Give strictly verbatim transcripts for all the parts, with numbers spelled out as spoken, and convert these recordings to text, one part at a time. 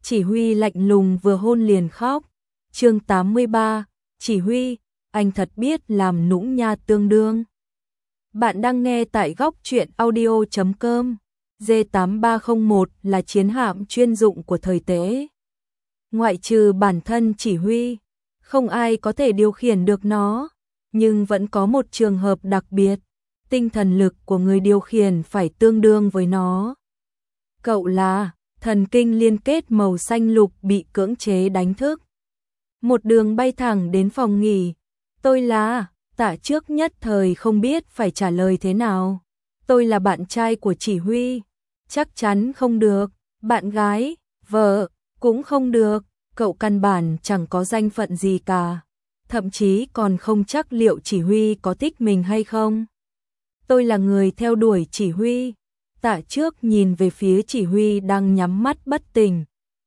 Chỉ huy lạnh lùng vừa hôn liền khóc. Chương tám mươi ba, Chỉ huy, anh thật biết làm nũng nha tương đương. Bạn đang nghe tại góc truyện audio chấm com. D tám ba không một là chiến hạm chuyên dụng của thời tế. Ngoại trừ bản thân chỉ huy, không ai có thể điều khiển được nó, nhưng vẫn có một trường hợp đặc biệt, tinh thần lực của người điều khiển phải tương đương với nó. Cậu là thần kinh liên kết màu xanh lục bị cưỡng chế đánh thức. Một đường bay thẳng đến phòng nghỉ. Tôi là, Tạ Trước nhất thời không biết phải trả lời thế nào. Tôi là bạn trai của chỉ huy. Chắc chắn không được. Bạn gái, vợ, cũng không được. Cậu căn bản chẳng có danh phận gì cả. Thậm chí còn không chắc liệu chỉ huy có thích mình hay không. Tôi là người theo đuổi chỉ huy. Tạ Trước nhìn về phía chỉ huy đang nhắm mắt bất tỉnh.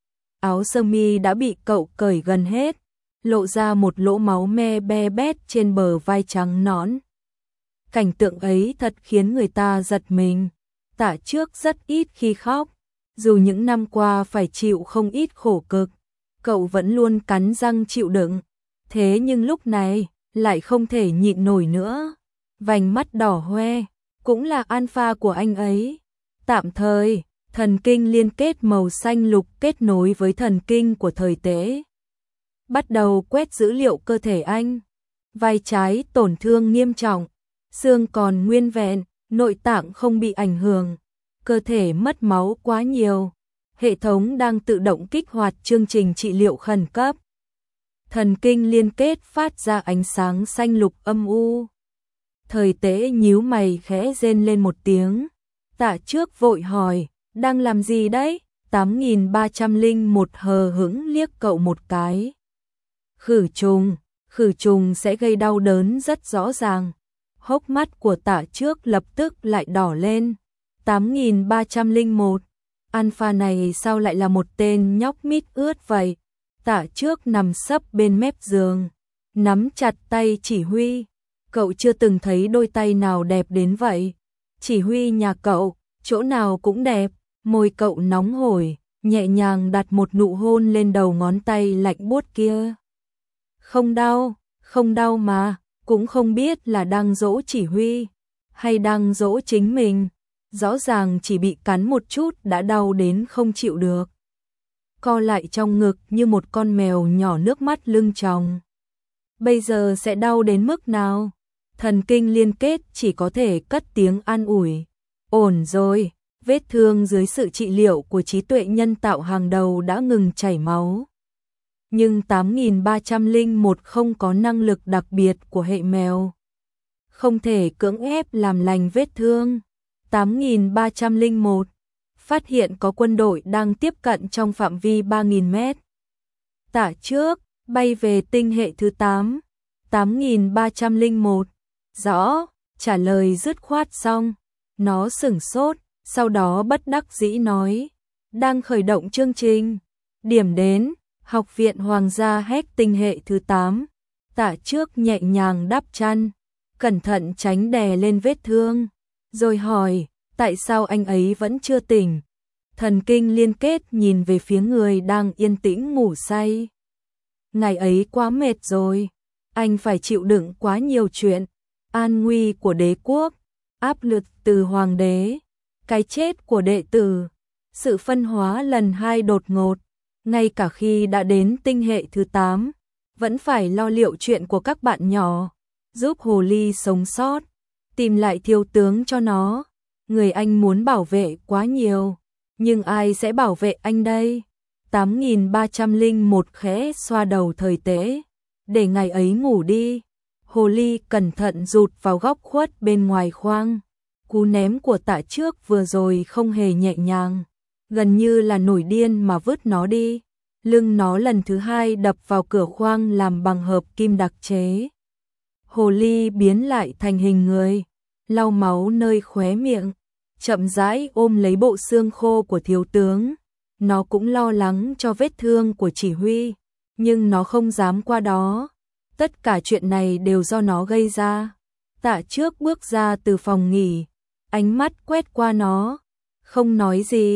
Áo sơ mi đã bị cậu cởi gần hết, lộ ra một lỗ máu me be bét trên bờ vai trắng nõn. Cảnh tượng ấy thật khiến người ta giật mình. Tạ Trước rất ít khi khóc, dù những năm qua phải chịu không ít khổ cực, cậu vẫn luôn cắn răng chịu đựng. Thế nhưng lúc này, lại không thể nhịn nổi nữa. Vành mắt đỏ hoe, cũng là alpha của anh ấy. Tạm thời, thần kinh liên kết màu xanh lục kết nối với thần kinh của thời tế. Bắt đầu quét dữ liệu cơ thể anh. Vai trái tổn thương nghiêm trọng, xương còn nguyên vẹn, nội tạng không bị ảnh hưởng, cơ thể mất máu quá nhiều. Hệ thống đang tự động kích hoạt chương trình trị liệu khẩn cấp. Thần kinh liên kết phát ra ánh sáng xanh lục âm u. Thời tế nhíu mày khẽ rên lên một tiếng. Tạ Trước vội hỏi, đang làm gì đấy? tám nghìn ba trăm lẻ một hờ hững liếc cậu một cái. Khử trùng, khử trùng sẽ gây đau đớn rất rõ ràng. Hốc mắt của Tạ Trước lập tức lại đỏ lên. tám nghìn ba trăm lẻ một, alpha này sao lại là một tên nhóc mít ướt vậy? Tạ Trước nằm sấp bên mép giường, nắm chặt tay chỉ huy. Cậu chưa từng thấy đôi tay nào đẹp đến vậy. Chỉ huy nhà cậu, chỗ nào cũng đẹp. Môi cậu nóng hổi, nhẹ nhàng đặt một nụ hôn lên đầu ngón tay lạnh buốt kia. Không đau, không đau mà, cũng không biết là đang dỗ chỉ huy, hay đang dỗ chính mình. Rõ ràng chỉ bị cắn một chút đã đau đến không chịu được. Co lại trong ngực như một con mèo nhỏ nước mắt lưng tròng. Bây giờ sẽ đau đến mức nào? Thần kinh liên kết chỉ có thể cất tiếng an ủi. Ổn rồi, vết thương dưới sự trị liệu của trí tuệ nhân tạo hàng đầu đã ngừng chảy máu. Nhưng tám nghìn ba trăm lẻ một không có năng lực đặc biệt của hệ mèo. Không thể cưỡng ép làm lành vết thương. tám nghìn ba trăm lẻ một, phát hiện có quân đội đang tiếp cận trong phạm vi ba nghìn mét. Tạ Trước, bay về tinh hệ thứ tám. tám nghìn ba trăm lẻ một. Rõ, trả lời dứt khoát xong. Nó sửng sốt, sau đó bất đắc dĩ nói. Đang khởi động chương trình. Điểm đến, Học viện Hoàng gia Hét tinh hệ thứ tám. Tạ Trước nhẹ nhàng đắp chăn, cẩn thận tránh đè lên vết thương. Rồi hỏi, tại sao anh ấy vẫn chưa tỉnh? Thần kinh liên kết nhìn về phía người đang yên tĩnh ngủ say. Ngày ấy quá mệt rồi. Anh phải chịu đựng quá nhiều chuyện. An nguy của đế quốc, áp lực từ hoàng đế, cái chết của đệ tử, sự phân hóa lần hai đột ngột. Ngay cả khi đã đến tinh hệ thứ tám, vẫn phải lo liệu chuyện của các bạn nhỏ, giúp hồ ly sống sót, tìm lại thiếu tướng cho nó. Người anh muốn bảo vệ quá nhiều, nhưng ai sẽ bảo vệ anh đây? tám nghìn ba trăm lẻ một khẽ xoa đầu thời tế, để ngày ấy ngủ đi. Hồ ly cẩn thận rụt vào góc khuất bên ngoài khoang. Cú ném của Tạ Trước vừa rồi không hề nhẹ nhàng, gần như là nổi điên mà vứt nó đi. Lưng nó lần thứ hai đập vào cửa khoang làm bằng hợp kim đặc chế. Hồ ly biến lại thành hình người, lau máu nơi khóe miệng, chậm rãi ôm lấy bộ xương khô của thiếu tướng. Nó cũng lo lắng cho vết thương của chỉ huy, nhưng nó không dám qua đó. Tất cả chuyện này đều do nó gây ra. Tạ Trước bước ra từ phòng nghỉ, ánh mắt quét qua nó, không nói gì,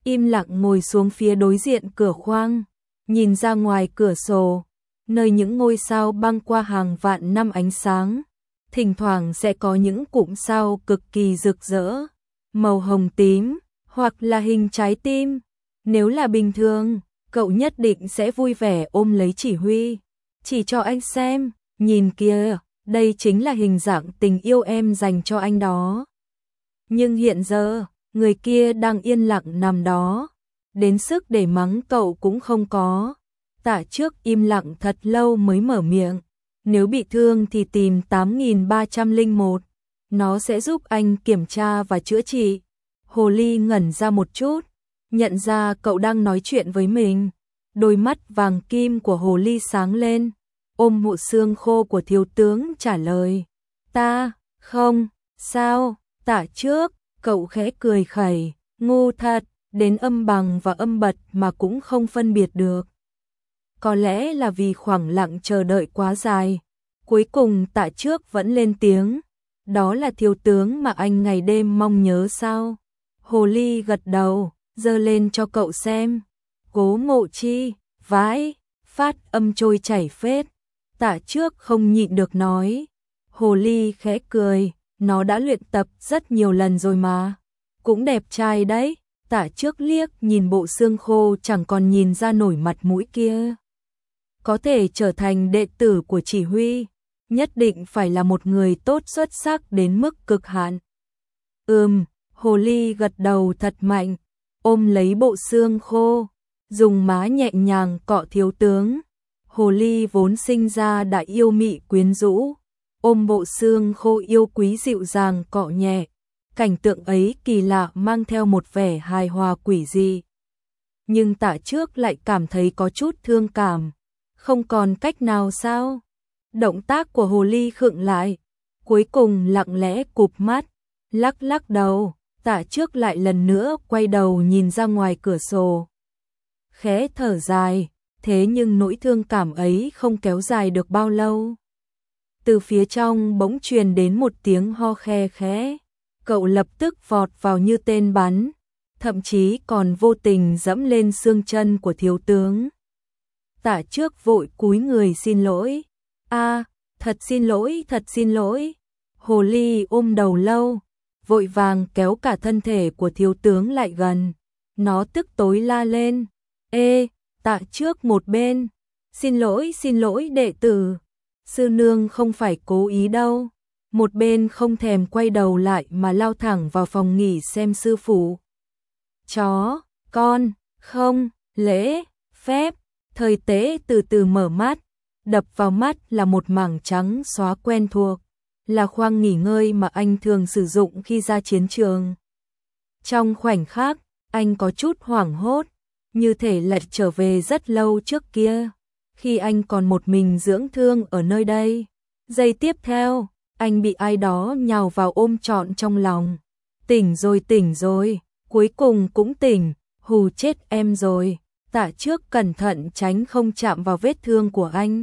im lặng ngồi xuống phía đối diện cửa khoang, nhìn ra ngoài cửa sổ, nơi những ngôi sao băng qua hàng vạn năm ánh sáng, thỉnh thoảng sẽ có những cụm sao cực kỳ rực rỡ, màu hồng tím, hoặc là hình trái tim. Nếu là bình thường, cậu nhất định sẽ vui vẻ ôm lấy Chỉ Huy, chỉ cho anh xem, nhìn kìa, đây chính là hình dạng tình yêu em dành cho anh đó. Nhưng hiện giờ, người kia đang yên lặng nằm đó, đến sức để mắng cậu cũng không có. Tạ Trước im lặng thật lâu mới mở miệng, nếu bị thương thì tìm tám nghìn ba trăm lẻ một, nó sẽ giúp anh kiểm tra và chữa trị. Hồ ly ngẩn ra một chút, nhận ra cậu đang nói chuyện với mình, đôi mắt vàng kim của hồ ly sáng lên, ôm bộ xương khô của thiếu tướng trả lời, ta, không, sao, Tạ Trước, cậu khẽ cười khẩy, ngu thật, đến âm bằng và âm bật mà cũng không phân biệt được. Có lẽ là vì khoảng lặng chờ đợi quá dài, cuối cùng Tạ Trước vẫn lên tiếng, đó là thiếu tướng mà anh ngày đêm mong nhớ sao? Hồ ly gật đầu, giơ lên cho cậu xem. Cố Ngộ Chi, vãi, phát âm trôi chảy phết. Tạ Trước không nhịn được nói. Hồ ly khẽ cười, nó đã luyện tập rất nhiều lần rồi mà. Cũng đẹp trai đấy. Tạ Trước liếc nhìn bộ xương khô chẳng còn nhìn ra nổi mặt mũi kia. Có thể trở thành đệ tử của Chỉ Huy, nhất định phải là một người tốt xuất sắc đến mức cực hạn. Ừm, hồ ly gật đầu thật mạnh, ôm lấy bộ xương khô, dùng má nhẹ nhàng cọ thiếu tướng. Hồ ly vốn sinh ra đã yêu mị quyến rũ, ôm bộ xương khô yêu quý dịu dàng cọ nhẹ. Cảnh tượng ấy kỳ lạ mang theo một vẻ hài hòa quỷ dị. Nhưng Tạ Trước lại cảm thấy có chút thương cảm. Không còn cách nào sao? Động tác của hồ ly khựng lại, cuối cùng lặng lẽ cụp mắt, lắc lắc đầu. Tạ Trước lại lần nữa quay đầu nhìn ra ngoài cửa sổ. Khẽ thở dài, thế nhưng nỗi thương cảm ấy không kéo dài được bao lâu. Từ phía trong bỗng truyền đến một tiếng ho khe khẽ. Cậu lập tức vọt vào như tên bắn, thậm chí còn vô tình dẫm lên xương chân của thiếu tướng. Tạ Trước vội cúi người xin lỗi. A, à, thật xin lỗi, thật xin lỗi. Hồ ly ôm đầu lâu, vội vàng kéo cả thân thể của thiếu tướng lại gần. Nó tức tối la lên. Ê, Tạ Trước một bên. Xin lỗi, xin lỗi đệ tử. Sư nương không phải cố ý đâu. Một bên không thèm quay đầu lại mà lao thẳng vào phòng nghỉ xem sư phụ. Chó, con, không, lễ, phép. Thời Tế từ từ mở mắt, đập vào mắt là một mảng trắng xóa quen thuộc, là khoang nghỉ ngơi mà anh thường sử dụng khi ra chiến trường. Trong khoảnh khắc, anh có chút hoảng hốt, như thể lại trở về rất lâu trước kia, khi anh còn một mình dưỡng thương ở nơi đây. Giây tiếp theo, anh bị ai đó nhào vào ôm trọn trong lòng. Tỉnh rồi, tỉnh rồi, cuối cùng cũng tỉnh, hù chết em rồi. Tạ Trước cẩn thận tránh không chạm vào vết thương của anh.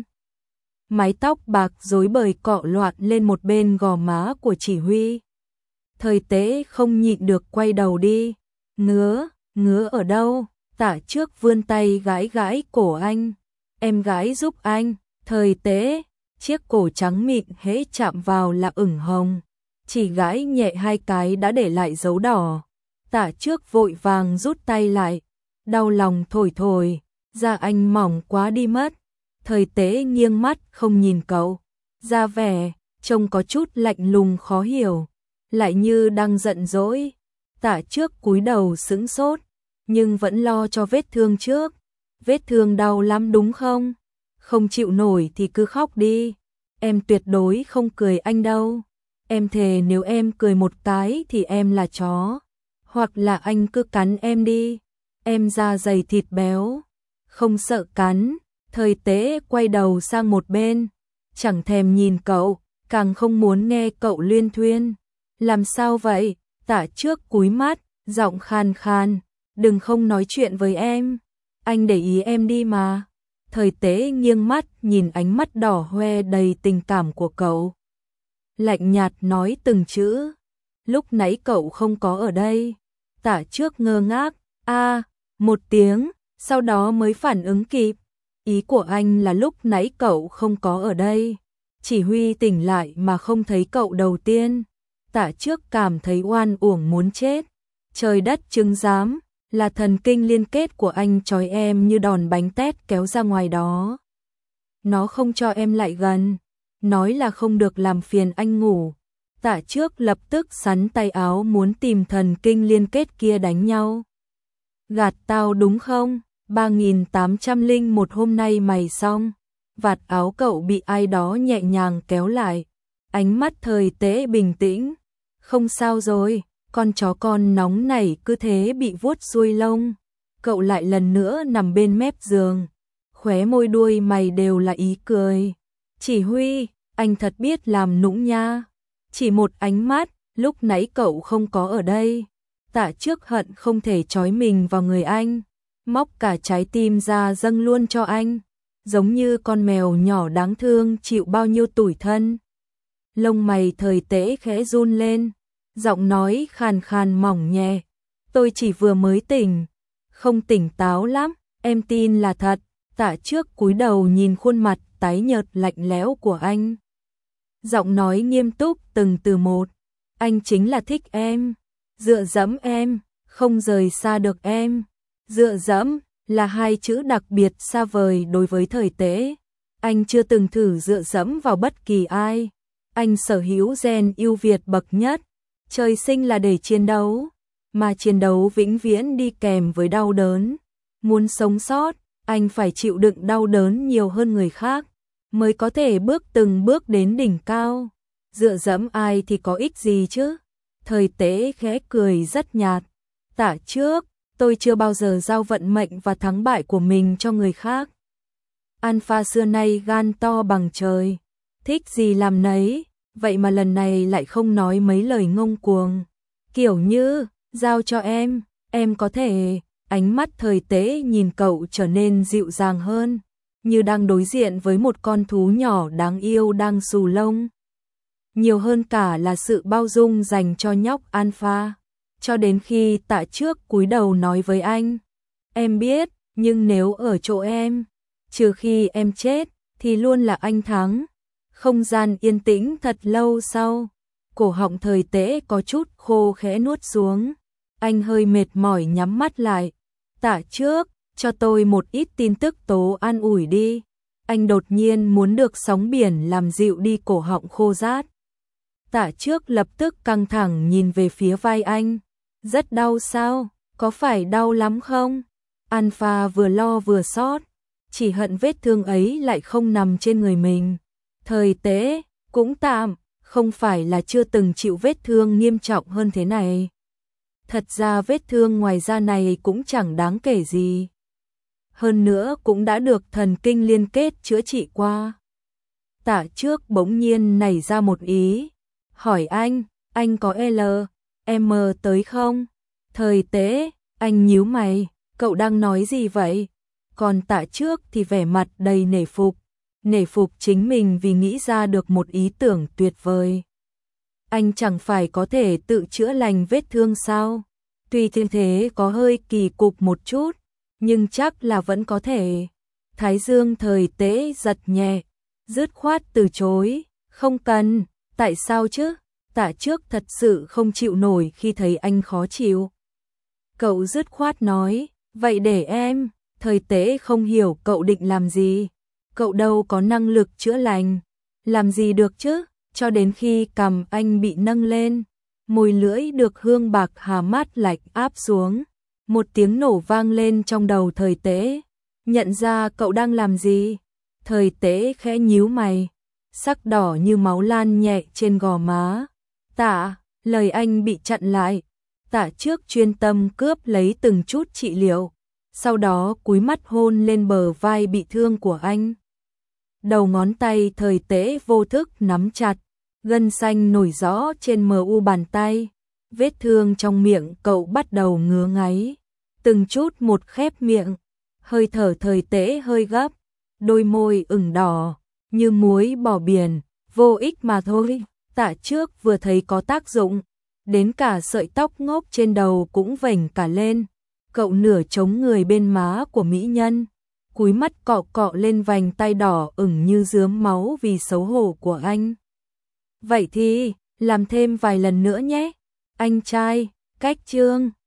Mái tóc bạc rối bời cọ loạn lên một bên gò má của Chỉ Huy. Thời Tế không nhịn được quay đầu đi. Ngứa, ngứa ở đâu? Tạ Trước vươn tay gãi gãi cổ anh. Em gái giúp anh. Thời Tế, chiếc cổ trắng mịn hễ chạm vào là ửng hồng. Chỉ gãi nhẹ hai cái đã để lại dấu đỏ. Tạ Trước vội vàng rút tay lại. Đau lòng thổi thổi, da anh mỏng quá đi mất. Thời Tế nghiêng mắt không nhìn cậu, da vẻ trông có chút lạnh lùng khó hiểu, lại như đang giận dỗi. Tạ Trước cúi đầu sững sốt, nhưng vẫn lo cho vết thương trước. Vết thương đau lắm đúng không? Không chịu nổi thì cứ khóc đi. Em tuyệt đối không cười anh đâu. Em thề nếu em cười một cái thì em là chó. Hoặc là anh cứ cắn em đi. Em da dày thịt béo, không sợ cắn. Thời Tế quay đầu sang một bên, chẳng thèm nhìn cậu, càng không muốn nghe cậu luyên thuyên. Làm sao vậy? Tạ Trước cúi mắt, giọng khan khan, đừng không nói chuyện với em, anh để ý em đi mà. Thời Tế nghiêng mắt nhìn ánh mắt đỏ hoe đầy tình cảm của cậu. Lạnh nhạt nói từng chữ, lúc nãy cậu không có ở đây. Tạ Trước ngơ ngác, A, một tiếng, sau đó mới phản ứng kịp. Ý của anh là lúc nãy cậu không có ở đây. Chỉ Huy tỉnh lại mà không thấy cậu đầu tiên. Tạ Trước cảm thấy oan uổng muốn chết. Trời đất chứng giám, là thần kinh liên kết của anh trói em như đòn bánh tét kéo ra ngoài đó. Nó không cho em lại gần, nói là không được làm phiền anh ngủ. Tạ Trước lập tức sắn tay áo muốn tìm thần kinh liên kết kia đánh nhau. Gạt tao đúng không? ba nghìn tám trăm lẻ một hôm nay mày xong. Vạt áo cậu bị ai đó nhẹ nhàng kéo lại. Ánh mắt Thời Tế bình tĩnh. Không sao rồi, con chó con nóng này cứ thế bị vuốt xuôi lông. Cậu lại lần nữa nằm bên mép giường. Khóe môi đuôi mày đều là ý cười. Chỉ Huy, anh thật biết làm nũng nha. Chỉ một ánh mắt, lúc nãy cậu không có ở đây. Tạ Trước hận không thể trói mình vào người anh, móc cả trái tim ra dâng luôn cho anh, giống như con mèo nhỏ đáng thương chịu bao nhiêu tủi thân. Lông mày Thời Tế khẽ run lên, giọng nói khàn khàn mỏng nhẹ. Tôi chỉ vừa mới tỉnh, không tỉnh táo lắm, em tin là thật. Tạ Trước cúi đầu nhìn khuôn mặt tái nhợt lạnh lẽo của anh. Giọng nói nghiêm túc từng từ một. Anh chính là thích em, dựa dẫm em, không rời xa được em. Dựa dẫm là hai chữ đặc biệt xa vời đối với Thời Tế. Anh chưa từng thử dựa dẫm vào bất kỳ ai. Anh sở hữu gen ưu việt bậc nhất. Trời sinh là để chiến đấu, mà chiến đấu vĩnh viễn đi kèm với đau đớn. Muốn sống sót, anh phải chịu đựng đau đớn nhiều hơn người khác, mới có thể bước từng bước đến đỉnh cao. Dựa dẫm ai thì có ích gì chứ? Thời Tế khẽ cười rất nhạt. Tạ Trước, tôi chưa bao giờ giao vận mệnh và thắng bại của mình cho người khác. Alpha xưa nay gan to bằng trời, thích gì làm nấy, vậy mà lần này lại không nói mấy lời ngông cuồng. Kiểu như, giao cho em, em có thể. Ánh mắt Thời Tế nhìn cậu trở nên dịu dàng hơn, như đang đối diện với một con thú nhỏ đáng yêu đang xù lông. Nhiều hơn cả là sự bao dung dành cho nhóc Alpha. Cho đến khi Tạ Trước cúi đầu nói với anh, em biết, nhưng nếu ở chỗ em, trừ khi em chết, thì luôn là anh thắng. Không gian yên tĩnh thật lâu sau, cổ họng Thời Tế có chút khô khẽ nuốt xuống. Anh hơi mệt mỏi nhắm mắt lại. Tạ Trước, cho tôi một ít tin tức tố an ủi đi. Anh đột nhiên muốn được sóng biển làm dịu đi cổ họng khô rát. Tạ Trước lập tức căng thẳng nhìn về phía vai anh. Rất đau sao? Có phải đau lắm không? Alpha vừa lo vừa xót, chỉ hận vết thương ấy lại không nằm trên người mình. Thời Tế, cũng tạm, không phải là chưa từng chịu vết thương nghiêm trọng hơn thế này. Thật ra vết thương ngoài da này cũng chẳng đáng kể gì. Hơn nữa cũng đã được thần kinh liên kết chữa trị qua. Tạ Trước bỗng nhiên nảy ra một ý. Hỏi anh, anh có L, M tới không? Thời Tế, anh nhíu mày, cậu đang nói gì vậy? Còn Tạ Trước thì vẻ mặt đầy nể phục. Nể phục chính mình vì nghĩ ra được một ý tưởng tuyệt vời. Anh chẳng phải có thể tự chữa lành vết thương sao? Tuy thiên thế có hơi kỳ cục một chút, nhưng chắc là vẫn có thể. Thái dương Thời Tế giật nhẹ, dứt khoát từ chối. Không cần, tại sao chứ? Tạ Trước thật sự không chịu nổi khi thấy anh khó chịu. Cậu dứt khoát nói, vậy để em. Thời Tế không hiểu cậu định làm gì. Cậu đâu có năng lực chữa lành. Làm gì được chứ? Cho đến khi cằm anh bị nâng lên, môi lưỡi được hương bạc hà mát lạnh áp xuống. Một tiếng nổ vang lên trong đầu Thời Tế. Nhận ra cậu đang làm gì? Thời Tế khẽ nhíu mày, sắc đỏ như máu lan nhẹ trên gò má. Tạ, lời anh bị chặn lại. Tạ Trước chuyên tâm cướp lấy từng chút trị liệu, sau đó cúi mắt hôn lên bờ vai bị thương của anh. Đầu ngón tay Thời Tế vô thức nắm chặt, gân xanh nổi rõ trên mờ u bàn tay. Vết thương trong miệng cậu bắt đầu ngứa ngáy, từng chút một khép miệng. Hơi thở Thời Tế hơi gấp, đôi môi ửng đỏ như muối bỏ biển, vô ích mà thôi. Tạ Trước vừa thấy có tác dụng, đến cả sợi tóc ngốc trên đầu cũng vểnh cả lên. Cậu nửa chống người bên má của mỹ nhân, cúi mắt cọ cọ lên vành tay đỏ ửng như rướm máu vì xấu hổ của anh. Vậy thì, làm thêm vài lần nữa nhé. Anh trai, cách chương.